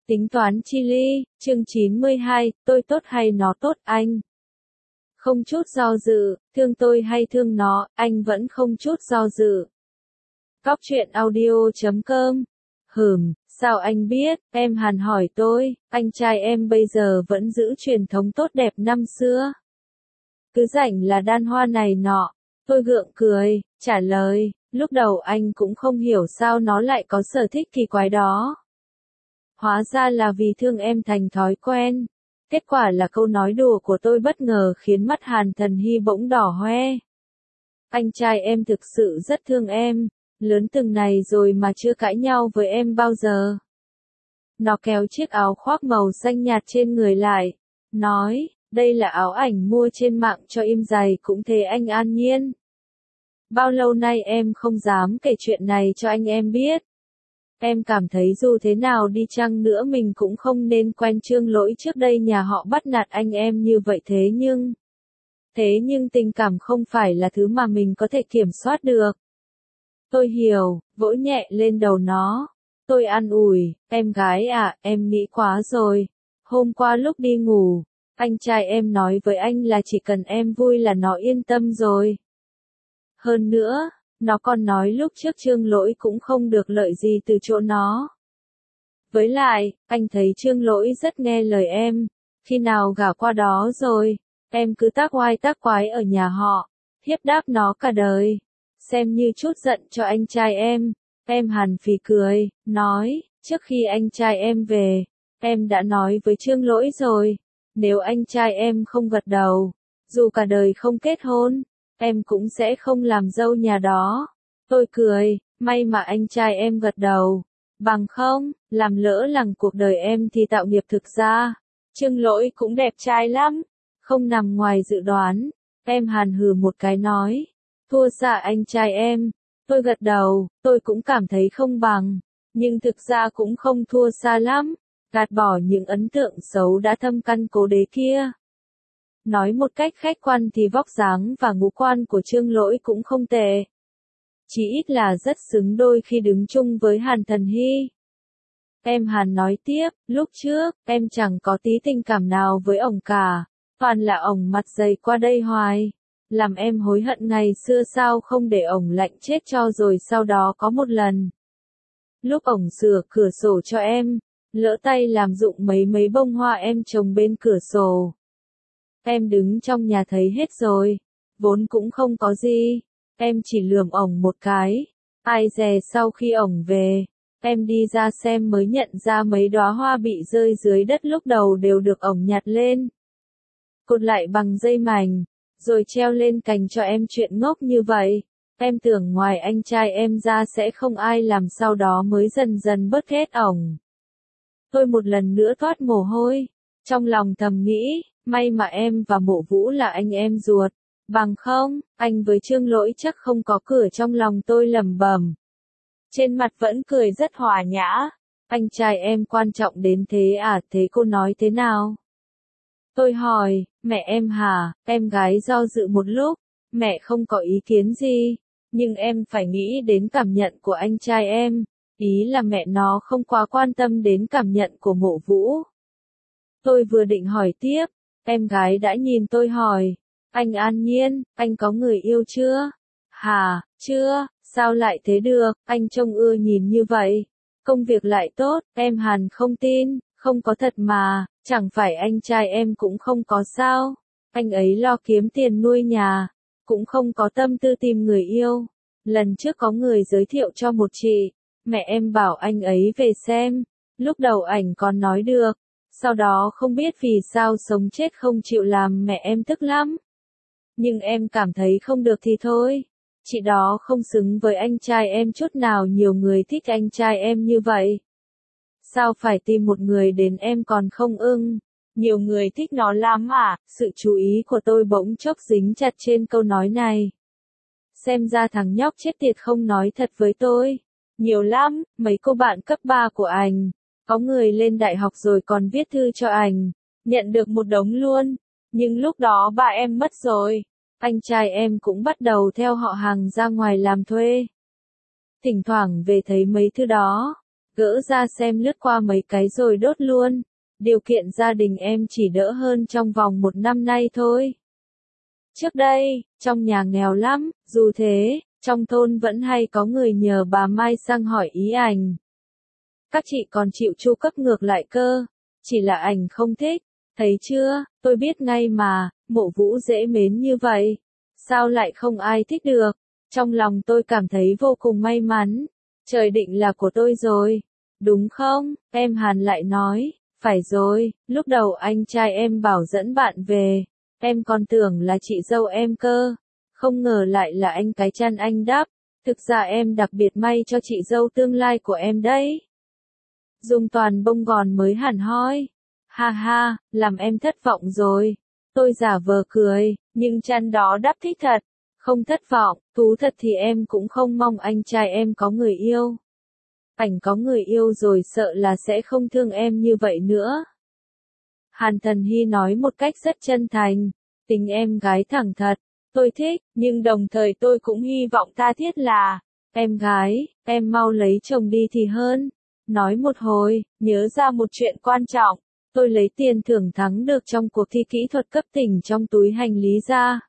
Tính toán chi ly, chương 92, tôi tốt hay nó tốt anh? Không chút do dự, thương tôi hay thương nó, anh vẫn không chút do dự. Cóc truyện audio.com. Sao anh biết, em Hàn hỏi tôi, anh trai em bây giờ vẫn giữ truyền thống tốt đẹp năm xưa. Cứ rảnh là đan hoa này nọ, tôi gượng cười, trả lời, lúc đầu anh cũng không hiểu sao nó lại có sở thích kỳ quái đó. Hóa ra là vì thương em thành thói quen. Kết quả là câu nói đùa của tôi bất ngờ khiến mắt Hàn Thần Hy bỗng đỏ hoe. Anh trai em thực sự rất thương em, lớn từng này rồi mà chưa cãi nhau với em bao giờ. Nó kéo chiếc áo khoác màu xanh nhạt trên người lại, nói, đây là áo ảnh mua trên mạng cho im giày cũng thế anh an nhiên. Bao lâu nay em không dám kể chuyện này cho anh em biết. Em cảm thấy dù thế nào đi chăng nữa mình cũng không nên quen Trương Lỗi trước đây nhà họ bắt nạt anh em như vậy Thế nhưng tình cảm không phải là thứ mà mình có thể kiểm soát được. Tôi hiểu, vỗ nhẹ lên đầu nó. Tôi an ủi, em gái à, em nghĩ quá rồi. Hôm qua lúc đi ngủ, anh trai em nói với anh là chỉ cần em vui là nó yên tâm rồi. Hơn nữa, nó còn nói lúc trước Trương Lỗi cũng không được lợi gì từ chỗ nó. Với lại, anh thấy Trương Lỗi rất nghe lời em. Khi nào gả qua đó rồi, em cứ tác oai tác quái ở nhà họ, hiếp đáp nó cả đời. Xem như chút giận cho anh trai em. Em Hàn phì cười, nói, trước khi anh trai em về, em đã nói với Trương Lỗi rồi. Nếu anh trai em không gật đầu, dù cả đời không kết hôn, em cũng sẽ không làm dâu nhà đó. Tôi cười, may mà anh trai em gật đầu. Bằng không, làm lỡ lằng cuộc đời em thì tạo nghiệp thực ra. Trương Lỗi cũng đẹp trai lắm. Không nằm ngoài dự đoán. Em Hàn hừ một cái nói. Thua xa anh trai em. Tôi gật đầu, tôi cũng cảm thấy không bằng. Nhưng thực ra cũng không thua xa lắm. Gạt bỏ những ấn tượng xấu đã thâm căn cố đế kia. Nói một cách khách quan thì vóc dáng và ngũ quan của Trương Lỗi cũng không tệ. Chỉ ít là rất xứng đôi khi đứng chung với Hàn Thần Hy. Em Hàn nói tiếp, lúc trước, em chẳng có tí tình cảm nào với ổng cả. Toàn là ổng mặt dày qua đây hoài. Làm em hối hận ngày xưa sao không để ổng lạnh chết cho rồi sau đó có một lần. Lúc ổng sửa cửa sổ cho em, lỡ tay làm rụng mấy bông hoa em trồng bên cửa sổ. Em đứng trong nhà thấy hết rồi, vốn cũng không có gì, em chỉ lườm ổng một cái. Ai dè sau khi ổng về, em đi ra xem mới nhận ra mấy đóa hoa bị rơi dưới đất lúc đầu đều được ổng nhặt lên. Cột lại bằng dây mảnh, rồi treo lên cành cho em chuyện ngốc như vậy. Em tưởng ngoài anh trai em ra sẽ không ai làm, sau đó mới dần dần bớt ghét ổng. Tôi một lần nữa toát mồ hôi, trong lòng thầm nghĩ, may mà em và Mộ Vũ là anh em ruột, bằng không, anh với Trương Lỗi chắc không có cửa. Trong lòng tôi lẩm bẩm. Trên mặt vẫn cười rất hòa nhã. Anh trai em quan trọng đến thế à, thế cô nói thế nào? Tôi hỏi, mẹ em hả? Em gái do dự một lúc, mẹ không có ý kiến gì, nhưng em phải nghĩ đến cảm nhận của anh trai em. Ý là mẹ nó không quá quan tâm đến cảm nhận của Mộ Vũ. Tôi vừa định hỏi tiếp, em gái đã nhìn tôi hỏi, anh An Nhiên, anh có người yêu chưa? Hả, chưa, sao lại thế được, anh trông ưa nhìn như vậy. Công việc lại tốt, em Hàn không tin, không có thật mà, chẳng phải anh trai em cũng không có sao. Anh ấy lo kiếm tiền nuôi nhà, cũng không có tâm tư tìm người yêu. Lần trước có người giới thiệu cho một chị, mẹ em bảo anh ấy về xem, lúc đầu ảnh còn nói được, sau đó không biết vì sao sống chết không chịu làm, mẹ em tức lắm. Nhưng em cảm thấy không được thì thôi, chị đó không xứng với anh trai em chút nào, nhiều người thích anh trai em như vậy. Sao phải tìm một người đến em còn không ưng, nhiều người thích nó lắm à, sự chú ý của tôi bỗng chốc dính chặt trên câu nói này. Xem ra thằng nhóc chết tiệt không nói thật với tôi. Nhiều lắm, mấy cô bạn cấp 3 của ảnh, có người lên đại học rồi còn viết thư cho ảnh, nhận được một đống luôn, nhưng lúc đó ba em mất rồi, anh trai em cũng bắt đầu theo họ hàng ra ngoài làm thuê. Thỉnh thoảng về thấy mấy thư đó, Gỡ ra xem lướt qua mấy cái rồi đốt luôn. Điều kiện gia đình em chỉ đỡ hơn trong vòng 1 năm nay thôi. Trước đây, trong nhà nghèo lắm, dù thế, trong thôn vẫn hay có người nhờ bà Mai sang hỏi ý ảnh. Các chị còn chịu chu cấp ngược lại cơ, chỉ là ảnh không thích, thấy chưa, tôi biết ngay mà, Mộ Vũ dễ mến như vậy, sao lại không ai thích được, trong lòng tôi cảm thấy vô cùng may mắn, trời định là của tôi rồi, đúng không, em Hàn lại nói, phải rồi, lúc đầu anh trai em bảo dẫn bạn về, em còn tưởng là chị dâu em cơ, không ngờ lại là anh cái chăn anh đắp, thực ra em đặc biệt may cho chị dâu tương lai của em đấy. Dùng toàn bông gòn mới hẳn hoi. Ha ha, làm em thất vọng rồi. Tôi giả vờ cười, nhưng chăn đó đắp thích thật. Không thất vọng, thú thật thì em cũng không mong anh trai em có người yêu. Ảnh có người yêu rồi sợ là sẽ không thương em như vậy nữa. Hàn Thần Hy nói một cách rất chân thành, tính em gái thẳng thật, tôi thích, nhưng đồng thời tôi cũng hy vọng tha thiết là, em gái, em mau lấy chồng đi thì hơn. Nói một hồi, nhớ ra một chuyện quan trọng, tôi lấy tiền thưởng thắng được trong cuộc thi kỹ thuật cấp tỉnh trong túi hành lý ra.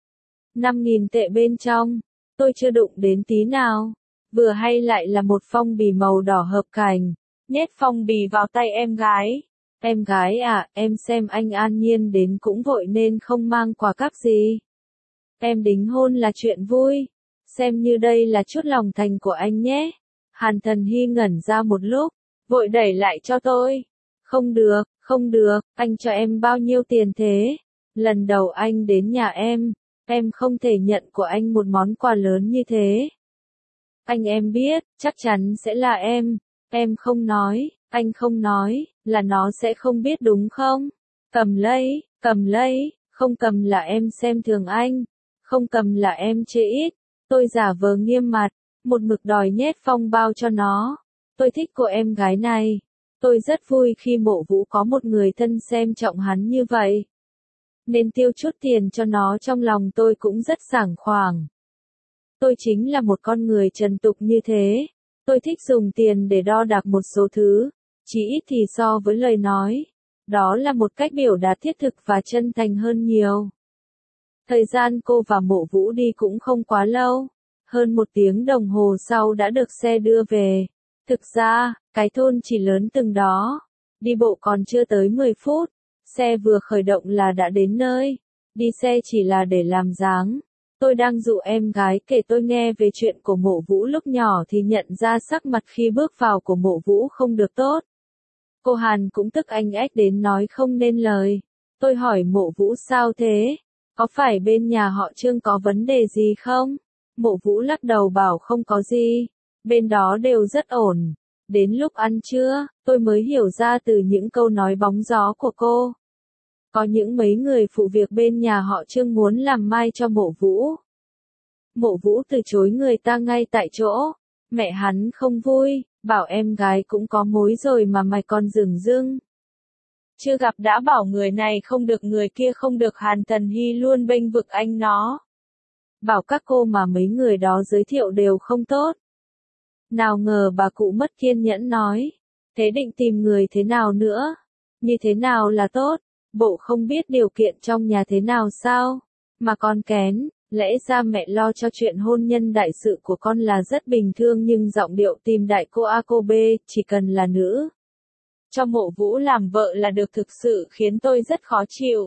5.000 tệ bên trong, tôi chưa đụng đến tí nào, vừa hay lại là một phong bì màu đỏ hợp cành, nhét phong bì vào tay em gái. Em gái à, em xem anh An Nhiên đến cũng vội nên không mang quà cáp gì. Em đính hôn là chuyện vui, xem như đây là chút lòng thành của anh nhé. Hàn Thần Hy ngẩn ra một lúc, vội đẩy lại cho tôi. Không được, anh cho em bao nhiêu tiền thế? Lần đầu anh đến nhà em không thể nhận của anh một món quà lớn như thế. Em biết, chắc chắn sẽ là em không nói, anh không nói, là nó sẽ không biết đúng không? Cầm lấy, không cầm là em xem thường anh, không cầm là em chê ít. Tôi giả vờ nghiêm mặt, một mực đòi nhét phong bao cho nó. Tôi thích cô em gái này. Tôi rất vui khi Mộ Vũ có một người thân xem trọng hắn như vậy. Nên tiêu chút tiền cho nó trong lòng tôi cũng rất sảng khoảng. Tôi chính là một con người trần tục như thế. Tôi thích dùng tiền để đo đạc một số thứ, chỉ ít thì so với lời nói. Đó là một cách biểu đạt thiết thực và chân thành hơn nhiều. Thời gian cô và Mộ Vũ đi cũng không quá lâu. Hơn 1 tiếng đồng hồ sau đã được xe đưa về. Thực ra, cái thôn chỉ lớn từng đó. Đi bộ còn chưa tới 10 phút. Xe vừa khởi động là đã đến nơi. Đi xe chỉ là để làm dáng. Tôi đang dụ em gái kể tôi nghe về chuyện của Mộ Vũ lúc nhỏ thì nhận ra sắc mặt khi bước vào của Mộ Vũ không được tốt. Cô Hàn cũng tức anh ách đến nói không nên lời. Tôi hỏi Mộ Vũ sao thế? Có phải bên nhà họ Trương có vấn đề gì không? Mộ Vũ lắc đầu bảo không có gì. Bên đó đều rất ổn. Đến lúc ăn trưa, tôi mới hiểu ra từ những câu nói bóng gió của cô. Có những mấy người phụ việc bên nhà họ Trương muốn làm mai cho Mộ Vũ. Mộ Vũ từ chối người ta ngay tại chỗ. Mẹ hắn không vui, bảo em gái cũng có mối rồi mà mày còn dửng dưng. Chưa gặp đã bảo người này không được người kia không được. Hàn Thần Hy luôn bênh vực anh nó. Bảo các cô mà mấy người đó giới thiệu đều không tốt. Nào ngờ bà cụ mất kiên nhẫn nói. Thế định tìm người thế nào nữa? Như thế nào là tốt? Bộ không biết điều kiện trong nhà thế nào sao? Mà con kén, lẽ ra mẹ lo cho chuyện hôn nhân đại sự của con là rất bình thường nhưng giọng điệu tìm đại cô A cô B, chỉ cần là nữ. Cho Mộ Vũ làm vợ là được thực sự khiến tôi rất khó chịu.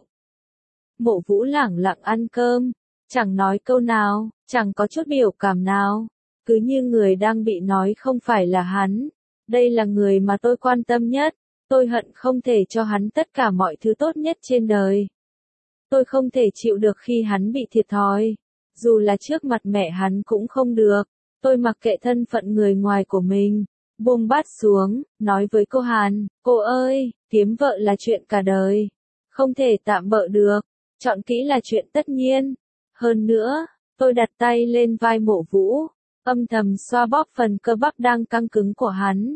Mộ Vũ lẳng lặng ăn cơm, chẳng nói câu nào, chẳng có chút biểu cảm nào. Cứ như người đang bị nói không phải là hắn. Đây là người mà tôi quan tâm nhất. Tôi hận không thể cho hắn tất cả mọi thứ tốt nhất trên đời. Tôi không thể chịu được khi hắn bị thiệt thòi. Dù là trước mặt mẹ hắn cũng không được. Tôi mặc kệ thân phận người ngoài của mình. Buông bát xuống, nói với cô Hàn, cô ơi, kiếm vợ là chuyện cả đời. Không thể tạm bợ được. Chọn kỹ là chuyện tất nhiên. Hơn nữa, tôi đặt tay lên vai Mộ Vũ, âm thầm xoa bóp phần cơ bắp đang căng cứng của hắn.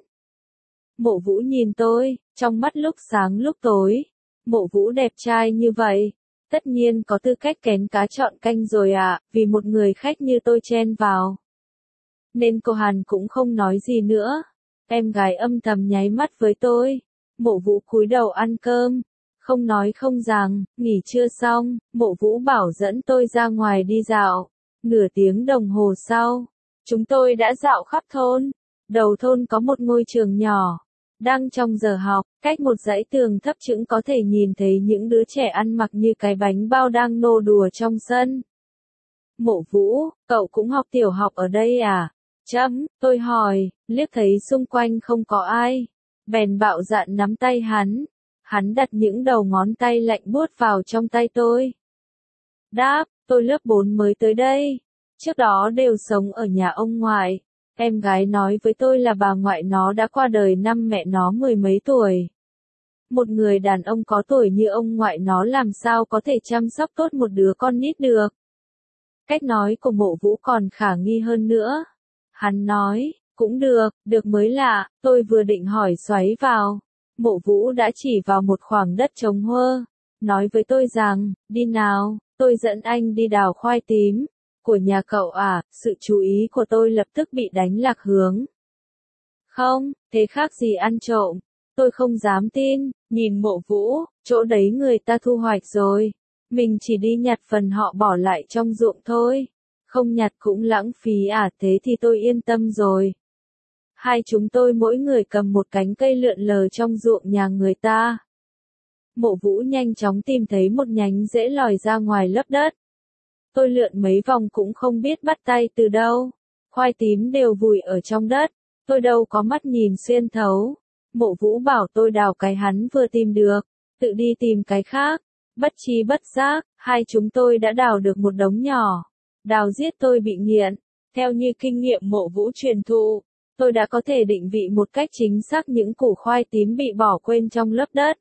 Mộ Vũ nhìn tôi, trong mắt lúc sáng lúc tối. Mộ Vũ đẹp trai như vậy, tất nhiên có tư cách kén cá chọn canh rồi ạ, vì một người khách như tôi chen vào. Nên cô Hàn cũng không nói gì nữa. Em gái âm thầm nháy mắt với tôi. Mộ Vũ cúi đầu ăn cơm. Không nói không rằng, nghỉ trưa xong, Mộ Vũ bảo dẫn tôi ra ngoài đi dạo. Nửa tiếng đồng hồ sau, chúng tôi đã dạo khắp thôn. Đầu thôn có một ngôi trường nhỏ. Đang trong giờ học, cách một dãy tường thấp chững có thể nhìn thấy những đứa trẻ ăn mặc như cái bánh bao đang nô đùa trong sân. Mộ Vũ, cậu cũng học tiểu học ở đây à? Tôi hỏi, liếc thấy xung quanh không có ai. Bèn bạo dạn nắm tay hắn. Hắn đặt những đầu ngón tay lạnh buốt vào trong tay tôi. Đáp, tôi lớp 4 mới tới đây. Trước đó đều sống ở nhà ông ngoại. Em gái nói với tôi là bà ngoại nó đã qua đời năm mẹ nó 10 mấy tuổi. Một người đàn ông có tuổi như ông ngoại nó làm sao có thể chăm sóc tốt một đứa con nít được. Cách nói của Mộ Vũ còn khả nghi hơn nữa. Hắn nói, cũng được, được mới lạ, tôi vừa định hỏi xoáy vào. Mộ Vũ đã chỉ vào một khoảng đất trống huơ. Nói với tôi rằng, đi nào, tôi dẫn anh đi đào khoai tím. Của nhà cậu à, sự chú ý của tôi lập tức bị đánh lạc hướng. Không, thế khác gì ăn trộm. Tôi không dám tin, nhìn Mộ Vũ, chỗ đấy người ta thu hoạch rồi. Mình chỉ đi nhặt phần họ bỏ lại trong ruộng thôi. Không nhặt cũng lãng phí à, thế thì tôi yên tâm rồi. Hai chúng tôi mỗi người cầm một cánh cây lượn lờ trong ruộng nhà người ta. Mộ Vũ nhanh chóng tìm thấy một nhánh rễ lòi ra ngoài lớp đất. Tôi lượn mấy vòng cũng không biết bắt tay từ đâu. Khoai tím đều vùi ở trong đất. Tôi đâu có mắt nhìn xuyên thấu. Mộ Vũ bảo tôi đào cái hắn vừa tìm được. Tự đi tìm cái khác. Bất tri bất giác, hai chúng tôi đã đào được một đống nhỏ. Đào giết tôi bị nghiện. Theo như kinh nghiệm Mộ Vũ truyền thụ, tôi đã có thể định vị một cách chính xác những củ khoai tím bị bỏ quên trong lớp đất.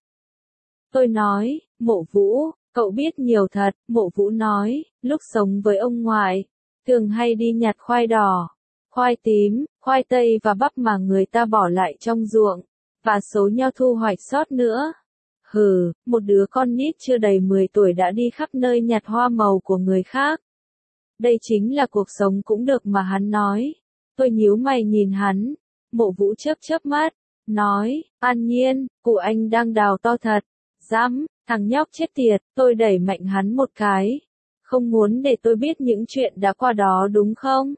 Tôi nói, Mộ Vũ, cậu biết nhiều thật. Mộ Vũ nói, lúc sống với ông ngoại, thường hay đi nhặt khoai đỏ, khoai tím, khoai tây và bắp mà người ta bỏ lại trong ruộng, và số nho thu hoạch sót nữa. Hừ, một đứa con nít chưa đầy 10 tuổi đã đi khắp nơi nhặt hoa màu của người khác. Đây chính là cuộc sống cũng được mà hắn nói. Tôi nhíu mày nhìn hắn. Mộ Vũ chớp chớp mắt, nói, An Nhiên, cụ anh đang đào to thật. Dám, thằng nhóc chết tiệt, tôi đẩy mạnh hắn một cái. Không muốn để tôi biết những chuyện đã qua đó đúng không?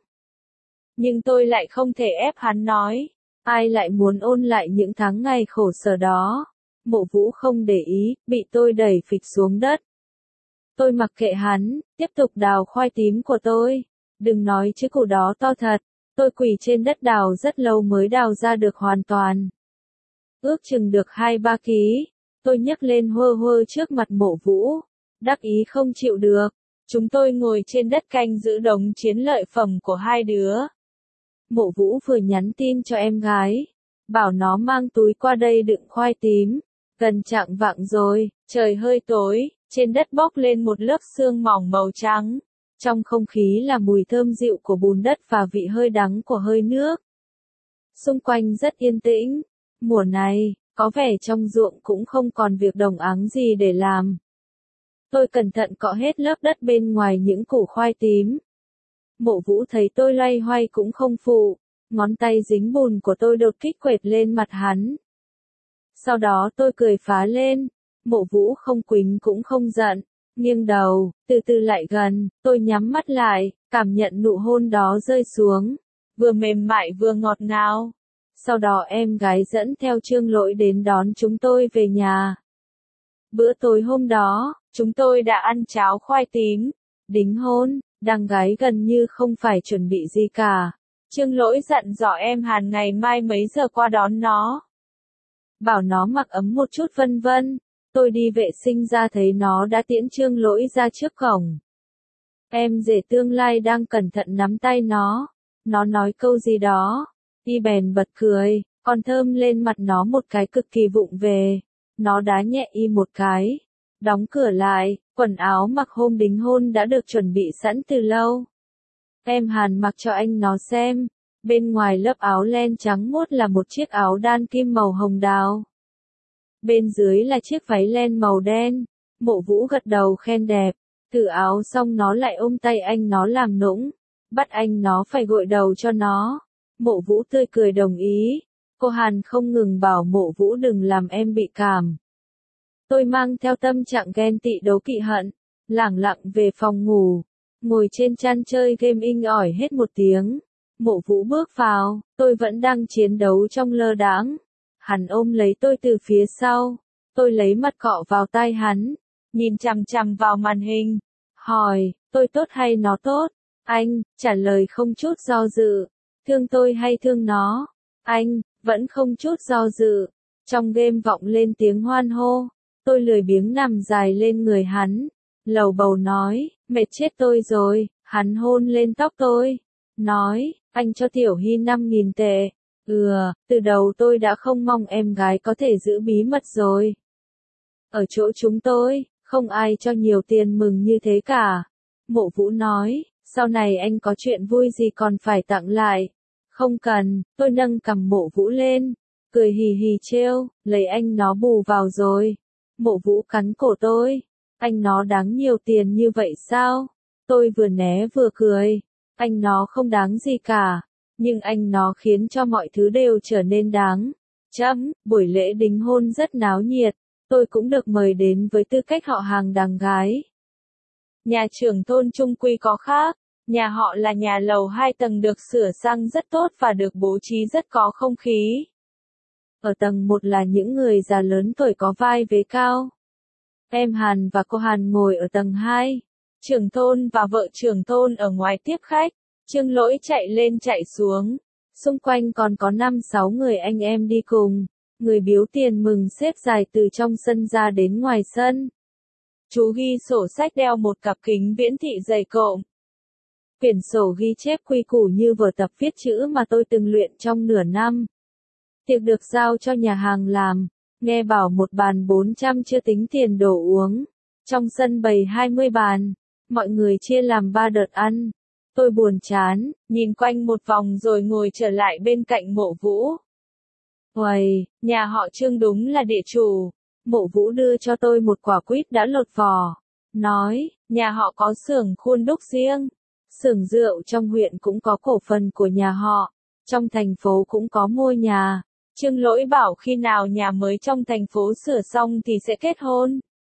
Nhưng tôi lại không thể ép hắn nói. Ai lại muốn ôn lại những tháng ngày khổ sở đó? Mộ Vũ không để ý, bị tôi đẩy phịch xuống đất. Tôi mặc kệ hắn, tiếp tục đào khoai tím của tôi. Đừng nói chứ củ đó to thật. Tôi quỳ trên đất đào rất lâu mới đào ra được hoàn toàn. Ước chừng được 2-3 ký. Tôi nhấc lên hơ hơ trước mặt Mộ Vũ. Đắc ý không chịu được. Chúng tôi ngồi trên đất canh giữ đống chiến lợi phẩm của hai đứa. Mộ Vũ vừa nhắn tin cho em gái. Bảo nó mang túi qua đây đựng khoai tím. Gần chạng vạng rồi, trời hơi tối, trên đất bốc lên một lớp sương mỏng màu trắng. Trong không khí là mùi thơm dịu của bùn đất và vị hơi đắng của hơi nước. Xung quanh rất yên tĩnh. Mùa này, có vẻ trong ruộng cũng không còn việc đồng áng gì để làm. Tôi cẩn thận cọ hết lớp đất bên ngoài những củ khoai tím. Mộ Vũ thấy tôi loay hoay cũng không phụ. Ngón tay dính bùn của tôi đột kích quệt lên mặt hắn. Sau đó tôi cười phá lên. Mộ Vũ không quýnh cũng không giận. Nghiêng đầu, từ từ lại gần, tôi nhắm mắt lại, cảm nhận nụ hôn đó rơi xuống. Vừa mềm mại vừa ngọt ngào. Sau đó em gái dẫn theo Trương Lỗi đến đón chúng tôi về nhà. Bữa tối hôm đó, chúng tôi đã ăn cháo khoai tím, đính hôn, đằng gái gần như không phải chuẩn bị gì cả. Trương Lỗi dặn dò em Hàn ngày mai mấy giờ qua đón nó. Bảo nó mặc ấm một chút vân vân. Tôi đi vệ sinh ra thấy nó đã tiễn Trương Lỗi ra trước cổng. Em rể tương lai đang cẩn thận nắm tay nó. Nó nói câu gì đó. Y bèn bật cười, còn thơm lên mặt nó một cái cực kỳ vụng về. Nó đá nhẹ Y một cái. Đóng cửa lại, quần áo mặc hôm đính hôn đã được chuẩn bị sẵn từ lâu. Em Hàn mặc cho anh nó xem. Bên ngoài lớp áo len trắng muốt là một chiếc áo đan kim màu hồng đào. Bên dưới là chiếc váy len màu đen. Mộ Vũ gật đầu khen đẹp. Thử áo xong nó lại ôm tay anh nó làm nũng. Bắt anh nó phải gội đầu cho nó. Mộ Vũ tươi cười đồng ý. Cô Hàn không ngừng bảo Mộ Vũ đừng làm em bị cảm. Tôi mang theo tâm trạng ghen tị đố kỵ hận, lẳng lặng về phòng ngủ, ngồi trên chăn chơi game inh ỏi hết một tiếng. Mộ Vũ bước vào, tôi vẫn đang chiến đấu trong lơ đãng. Hắn ôm lấy tôi từ phía sau, tôi lấy mặt cọ vào tai hắn, nhìn chằm chằm vào màn hình, hỏi, tôi tốt hay nó tốt? Anh, trả lời không chút do dự, thương tôi hay thương nó? Anh, vẫn không chút do dự. Trong game vọng lên tiếng hoan hô, tôi lười biếng nằm dài lên người hắn, lầu bầu nói, mệt chết tôi rồi. Hắn hôn lên tóc tôi, nói, anh cho Tiểu Hy 5.000 tệ. Từ đầu tôi đã không mong em gái có thể giữ bí mật rồi. Ở chỗ chúng tôi, không ai cho nhiều tiền mừng như thế cả. Mộ Vũ nói, sau này anh có chuyện vui gì còn phải tặng lại. Không cần, tôi nâng cằm Mộ Vũ lên, cười hì hì trêu, lấy anh nó bù vào rồi. Mộ Vũ cắn cổ tôi, anh nó đáng nhiều tiền như vậy sao? Tôi vừa né vừa cười, anh nó không đáng gì cả, nhưng anh nó khiến cho mọi thứ đều trở nên đáng. Buổi lễ đính hôn rất náo nhiệt, tôi cũng được mời đến với tư cách họ hàng đàng gái. Nhà trưởng thôn chung quy có khác, nhà họ là nhà lầu 2 tầng được sửa sang rất tốt và được bố trí rất có không khí. Ở tầng 1 là những người già lớn tuổi có vai vế cao. Em Hàn và cô Hàn ngồi ở tầng 2. Trưởng thôn và vợ trưởng thôn ở ngoài tiếp khách. Trương Lỗi chạy lên chạy xuống. Xung quanh còn có 5-6 người anh em đi cùng. Người biếu tiền mừng xếp dài từ trong sân ra đến ngoài sân. Chú ghi sổ sách đeo một cặp kính viễn thị dày cộm. Quyển sổ ghi chép quy củ như vở tập viết chữ mà tôi từng luyện trong nửa năm. Tiệc được giao cho nhà hàng làm. Nghe bảo một bàn 400 chưa tính tiền đồ uống. Trong sân bày 20 bàn. Mọi người chia làm 3 đợt ăn. Tôi buồn chán, nhìn quanh một vòng rồi ngồi trở lại bên cạnh Mộ Vũ. Uầy, nhà họ Trương đúng là địa chủ. Mộ Vũ đưa cho tôi một quả quýt đã lột vỏ. Nói, nhà họ có xưởng khuôn đúc riêng. Xưởng rượu trong huyện cũng có cổ phần của nhà họ. Trong thành phố cũng có mua nhà. Trương Lỗi bảo khi nào nhà mới trong thành phố sửa xong thì sẽ kết hôn.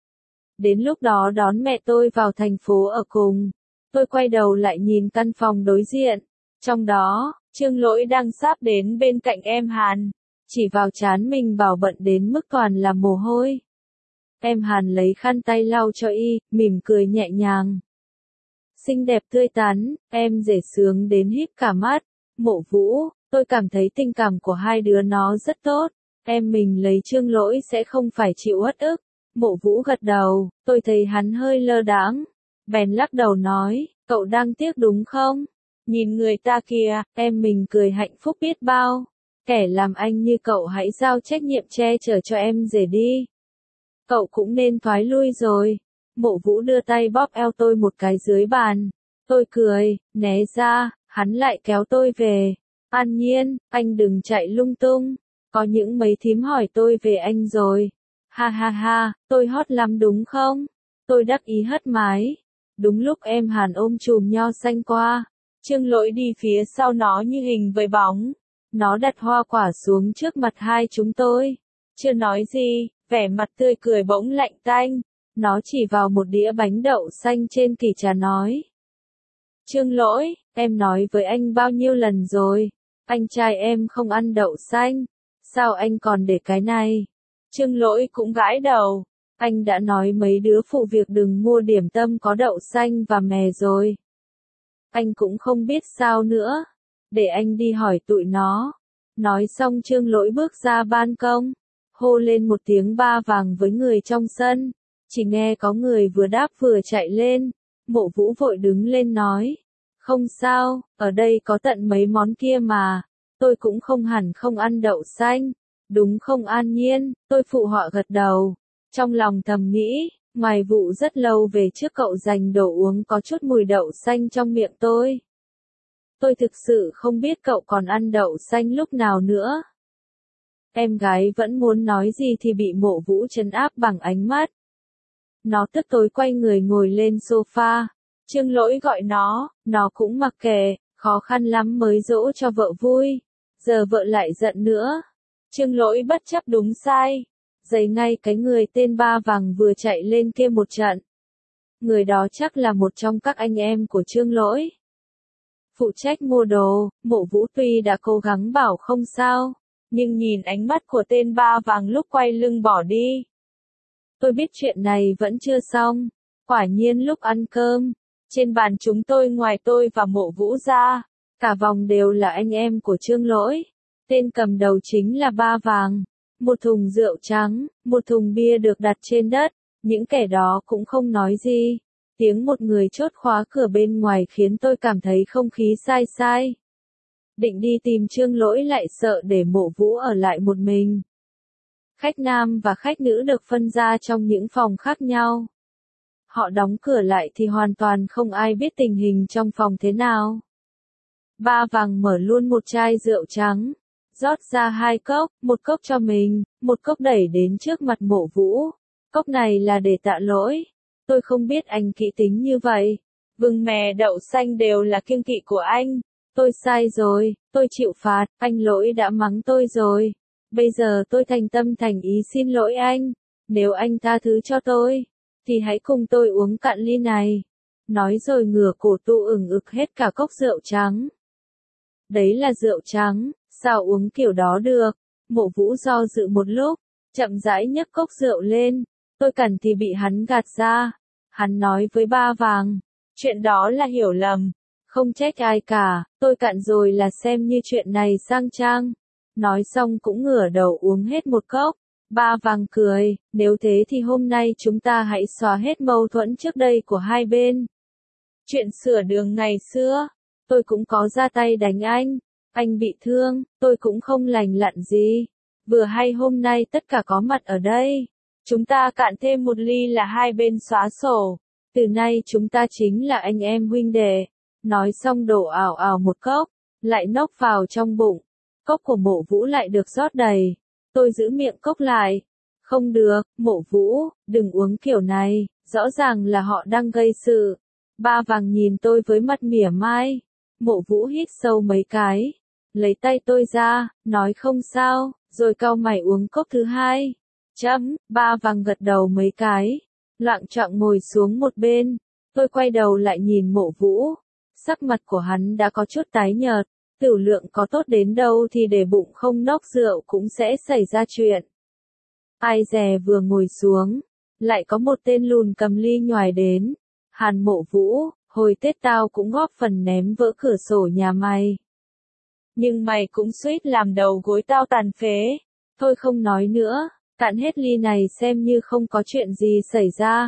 Đến lúc đó đón mẹ tôi vào thành phố ở cùng. Tôi quay đầu lại nhìn căn phòng đối diện. Trong đó, Trương Lỗi đang sắp đến bên cạnh em Hàn. Chỉ vào trán mình bảo bận đến mức toàn là mồ hôi. Em Hàn lấy khăn tay lau cho y, mỉm cười nhẹ nhàng. Xinh đẹp tươi tắn, em dễ sướng đến híp cả mắt. Mộ Vũ, tôi cảm thấy tình cảm của hai đứa nó rất tốt. Em mình lấy Trương Lỗi sẽ không phải chịu uất ức. Mộ Vũ gật đầu, tôi thấy hắn hơi lơ đãng. Bèn lắc đầu nói, cậu đang tiếc đúng không? Nhìn người ta kìa, em mình cười hạnh phúc biết bao. Kẻ làm anh như cậu hãy giao trách nhiệm che chở cho em rể đi. Cậu cũng nên thoái lui rồi. Mộ Vũ đưa tay bóp eo tôi một cái dưới bàn. Tôi cười, né ra, hắn lại kéo tôi về. An Nhiên, anh đừng chạy lung tung. Có những mấy thím hỏi tôi về anh rồi. Ha ha ha, tôi hot lắm đúng không? Tôi đắc ý hất mái. Đúng lúc em Hàn ôm chùm nho xanh qua. Trương Lỗi đi phía sau nó như hình với bóng. Nó đặt hoa quả xuống trước mặt hai chúng tôi. Chưa nói gì, vẻ mặt tươi cười bỗng lạnh tanh. Nó chỉ vào một đĩa bánh đậu xanh trên kỷ trà nói. Trương Lỗi, em nói với anh bao nhiêu lần rồi. Anh trai em không ăn đậu xanh. Sao anh còn để cái này? Trương Lỗi cũng gãi đầu. Anh đã nói mấy đứa phụ việc đừng mua điểm tâm có đậu xanh và mè rồi. Anh cũng không biết sao nữa. Để anh đi hỏi tụi nó. Nói xong Trương Lỗi bước ra ban công. Hô lên một tiếng ba vàng với người trong sân. Chỉ nghe có người vừa đáp vừa chạy lên. Mộ Vũ vội đứng lên nói. Không sao, ở đây có tận mấy món kia mà. Tôi cũng không hẳn không ăn đậu xanh. Đúng không An Nhiên, tôi phụ họa gật đầu. Trong lòng thầm nghĩ, ngoài vụ rất lâu về trước cậu dành đồ uống có chút mùi đậu xanh trong miệng tôi. Tôi thực sự không biết cậu còn ăn đậu xanh lúc nào nữa. Em gái vẫn muốn nói gì thì bị Mộ Vũ trấn áp bằng ánh mắt. Nó tức tối quay người ngồi lên sofa. Trương Lỗi gọi nó cũng mặc kệ, khó khăn lắm mới dỗ cho vợ vui. Giờ vợ lại giận nữa, Trương Lỗi bất chấp đúng sai, giày ngay cái người tên Ba Vàng vừa chạy lên kia một trận. Người đó chắc là một trong các anh em của Trương Lỗi. Phụ trách mua đồ, Mộ Vũ tuy đã cố gắng bảo không sao, nhưng nhìn ánh mắt của tên Ba Vàng lúc quay lưng bỏ đi. Tôi biết chuyện này vẫn chưa xong. Quả nhiên lúc ăn cơm, trên bàn chúng tôi ngoài tôi và Mộ Vũ ra, cả vòng đều là anh em của Trương Lỗi. Tên cầm đầu chính là Ba Vàng. Một thùng rượu trắng, một thùng bia được đặt trên đất, những kẻ đó cũng không nói gì. Tiếng một người chốt khóa cửa bên ngoài khiến tôi cảm thấy không khí sai sai. Định đi tìm Trương Lỗi lại sợ để Mộ Vũ ở lại một mình. Khách nam và khách nữ được phân ra trong những phòng khác nhau. Họ đóng cửa lại thì hoàn toàn không ai biết tình hình trong phòng thế nào. Ba Vàng mở luôn một chai rượu trắng, rót ra 2 cốc, một cốc cho mình, một cốc đẩy đến trước mặt Mộ Vũ. Cốc này là để tạ lỗi. Tôi không biết anh kỹ tính như vậy. Vừng mè đậu xanh đều là kiêng kỵ của anh. Tôi sai rồi, tôi chịu phạt, anh Lỗi đã mắng tôi rồi. Bây giờ tôi thành tâm thành ý xin lỗi anh. Nếu anh tha thứ cho tôi, thì hãy cùng tôi uống cạn ly này. Nói rồi ngửa cổ tu ực hết cả cốc rượu trắng. Đấy là rượu trắng, sao uống kiểu đó được? Mộ Vũ do dự một lúc, chậm rãi nhấc cốc rượu lên. Tôi cẩn thì bị hắn gạt ra. Hắn nói với Ba Vàng, chuyện đó là hiểu lầm. Không trách ai cả, tôi cạn rồi là xem như chuyện này sang trang. Nói xong cũng ngửa đầu uống hết một cốc. Ba Vàng cười, nếu thế thì hôm nay chúng ta hãy xóa hết mâu thuẫn trước đây của hai bên. Chuyện sửa đường ngày xưa, tôi cũng có ra tay đánh anh bị thương, tôi cũng không lành lặn gì. Vừa hay hôm nay tất cả có mặt ở đây. Chúng ta cạn thêm một ly là hai bên xóa sổ. Từ nay chúng ta chính là anh em huynh đệ. Nói xong đổ ảo ảo một cốc, lại nốc vào trong bụng. Cốc của Mộ Vũ lại được rót đầy. Tôi giữ miệng cốc lại. Không được, Mộ Vũ, đừng uống kiểu này, rõ ràng là họ đang gây sự. Ba Vàng nhìn tôi với mặt mỉa mai. Mộ Vũ hít sâu mấy cái, lấy tay tôi ra, nói không sao, rồi cau mày uống cốc thứ hai. Ba Vàng gật đầu mấy cái, loạng choạng ngồi xuống một bên. Tôi quay đầu lại nhìn Mộ Vũ, sắc mặt của hắn đã có chút tái nhợt. Tửu lượng có tốt đến đâu thì để bụng không nốc rượu cũng sẽ xảy ra chuyện. Ai dè vừa ngồi xuống, lại có một tên lùn cầm ly nhoài đến. Hàn Mộ Vũ, hồi Tết tao cũng góp phần ném vỡ cửa sổ nhà mày. Nhưng mày cũng suýt làm đầu gối tao tàn phế. Thôi không nói nữa, cạn hết ly này xem như không có chuyện gì xảy ra.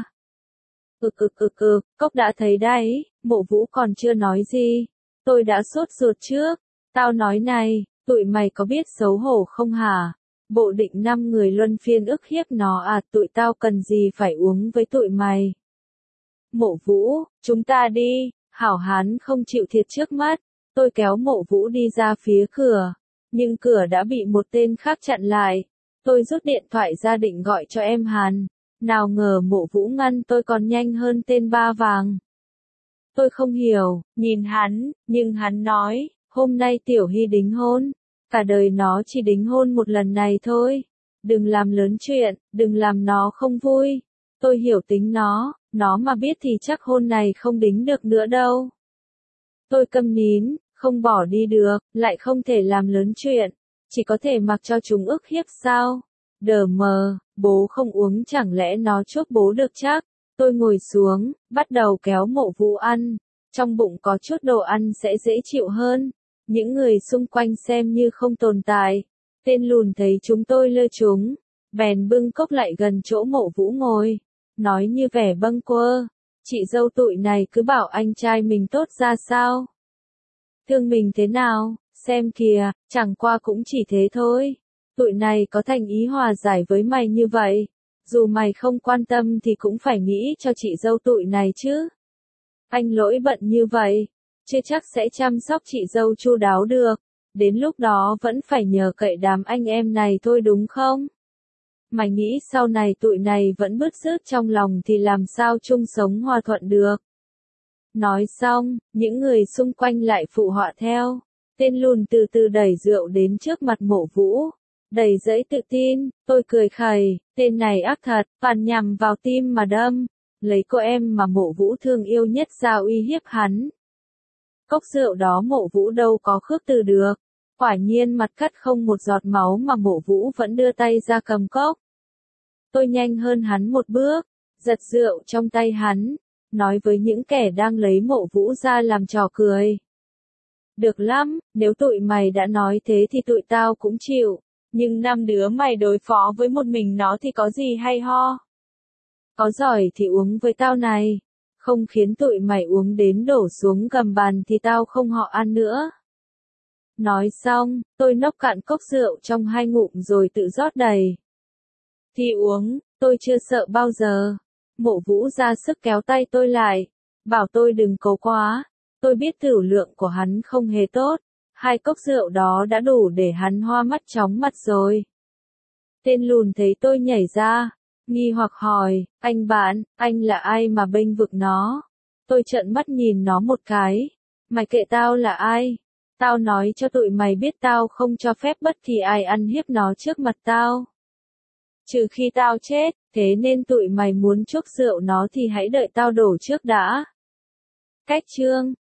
Cốc đã thấy đấy, Mộ Vũ còn chưa nói gì. Tôi đã sốt ruột trước. Tao nói này, tụi mày có biết xấu hổ không hả? Bộ định 5 người luân phiên ức hiếp nó à, tụi tao cần gì phải uống với tụi mày? Mộ Vũ, chúng ta đi, hảo hán không chịu thiệt trước mắt. Tôi kéo Mộ Vũ đi ra phía cửa, nhưng cửa đã bị một tên khác chặn lại. Tôi rút điện thoại ra định gọi cho em Hàn. Nào ngờ Mộ Vũ ngăn tôi còn nhanh hơn tên Ba Vàng. Tôi không hiểu, nhìn hắn, nhưng hắn nói, hôm nay Tiểu Hy đính hôn. Cả đời nó chỉ đính hôn một lần này thôi. Đừng làm lớn chuyện, đừng làm nó không vui. Tôi hiểu tính nó mà biết thì chắc hôn này không đính được nữa đâu. Tôi câm nín, không bỏ đi được, lại không thể làm lớn chuyện. Chỉ có thể mặc cho chúng ức hiếp sao? Đờ mờ, bố không uống chẳng lẽ nó chuốc bố được chắc? Tôi ngồi xuống, bắt đầu kéo Mộ Vũ ăn. Trong bụng có chút đồ ăn sẽ dễ chịu hơn. Những người xung quanh xem như không tồn tại. Tên lùn thấy chúng tôi lơ chúng, bèn bưng cốc lại gần chỗ Mộ Vũ ngồi. Nói như vẻ bâng quơ. Chị dâu tụi này cứ bảo anh trai mình tốt ra sao? Thương mình thế nào? Xem kìa, chẳng qua cũng chỉ thế thôi. Tụi này có thành ý hòa giải với mày như vậy. Dù mày không quan tâm thì cũng phải nghĩ cho chị dâu tụi này chứ. Anh Lỗi bận như vậy, chưa chắc sẽ chăm sóc chị dâu chu đáo được. Đến lúc đó vẫn phải nhờ cậy đám anh em này thôi đúng không? Mày nghĩ sau này tụi này vẫn bứt rứt trong lòng thì làm sao chung sống hòa thuận được. Nói xong, những người xung quanh lại phụ họa theo. Tên lùn từ từ đẩy rượu đến trước mặt Mộ Vũ. Đầy dẫy tự tin, tôi cười khẩy, tên này ác thật, toàn nhằm vào tim mà đâm. Lấy cô em mà Mộ Vũ thương yêu nhất ra uy hiếp hắn. Cốc rượu đó Mộ Vũ đâu có khước từ được. Quả nhiên mặt cắt không một giọt máu mà Mộ Vũ vẫn đưa tay ra cầm cốc. Tôi nhanh hơn hắn một bước, giật rượu trong tay hắn, nói với những kẻ đang lấy Mộ Vũ ra làm trò cười. Được lắm, nếu tụi mày đã nói thế thì tụi tao cũng chịu, nhưng 5 đứa mày đối phó với một mình nó thì có gì hay ho. Có giỏi thì uống với tao này, không khiến tụi mày uống đến đổ xuống gầm bàn thì tao không họ ăn nữa. Nói xong, tôi nốc cạn cốc rượu trong 2 ngụm rồi tự rót đầy. Thì uống, tôi chưa sợ bao giờ. Mộ Vũ ra sức kéo tay tôi lại, bảo tôi đừng cố quá. Tôi biết tửu lượng của hắn không hề tốt, 2 cốc rượu đó đã đủ để hắn hoa mắt chóng mặt rồi. Tên lùn thấy tôi nhảy ra, nghi hoặc hỏi, anh bạn, anh là ai mà bênh vực nó? Tôi trợn mắt nhìn nó một cái, mày kệ tao là ai? Tao nói cho tụi mày biết tao không cho phép bất kỳ ai ăn hiếp nó trước mặt tao. Trừ khi tao chết, thế nên tụi mày muốn chuốc rượu nó thì hãy đợi tao đổ trước đã. Cách chương